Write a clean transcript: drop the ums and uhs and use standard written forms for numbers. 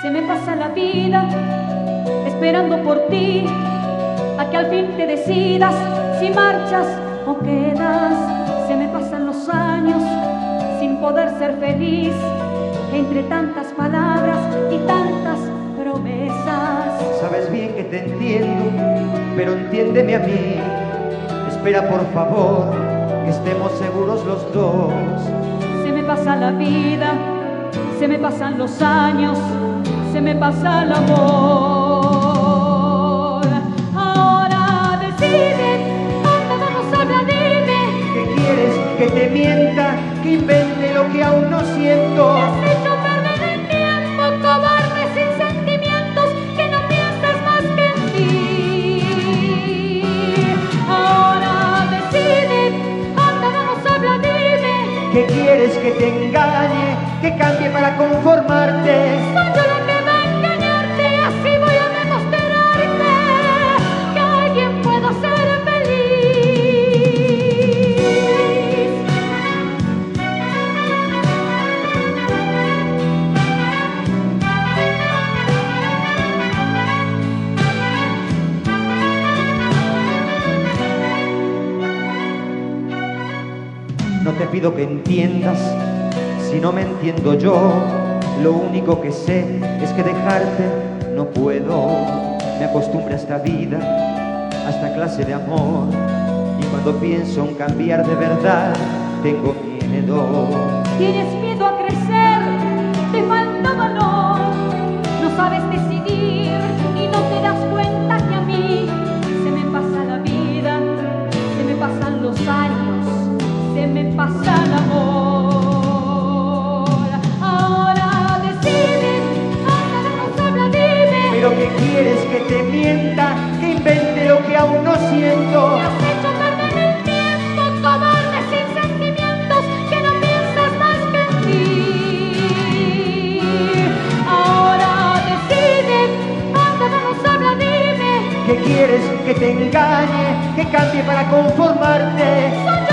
Se me pasa la vida esperando por ti, a que al fin te decidas si marchas o quedas. Se me pasan los años sin poder ser feliz, entre tantas palabras y tantas promesas. Sabes bien que te entiendo, pero entiéndeme a mí. Espera por favor, que estemos seguros los dos. Se me pasa la vida, se me pasan los años, se me pasa el amor. Ahora decide, anda, vamos, habla, dime. ¿Qué quieres? ¿Que te mienta? ¿Que invente lo que aún no siento? Me has hecho perder el tiempo, cobarde sin sentimientos, que no piensas más que en ti. Ahora decide, anda, vamos, habla, dime. ¿Qué quieres? ¿Que te engañe? ¿Que cambie para conformarte? Soy yo la que va a engañarte, así voy a demostrarte que alguien puede ser feliz. No te pido que entiendas si no me entiendo yo. Lo único que sé es que dejarte no puedo. Me acostumbré a esta vida, a esta clase de amor, y cuando pienso en cambiar de verdad tengo miedo. Tienes miedo a crecer, te falta valor, no sabes decidir y no te das cuenta que a mí se me pasa la vida, se me pasan los años, se me pasa el amor. Ahora decide, anda, vamos, habla, dime. ¿Pero qué quieres? ¿Que te mienta? ¿Que invente lo que aún no siento? Me has hecho perder el tiempo, cobarde sin sentimientos, que no piensas más que en ti. Ahora decide, anda, vamos, habla, dime. ¿Qué quieres? ¿Que te engañe? ¿Que cambie para conformarte? Soy yo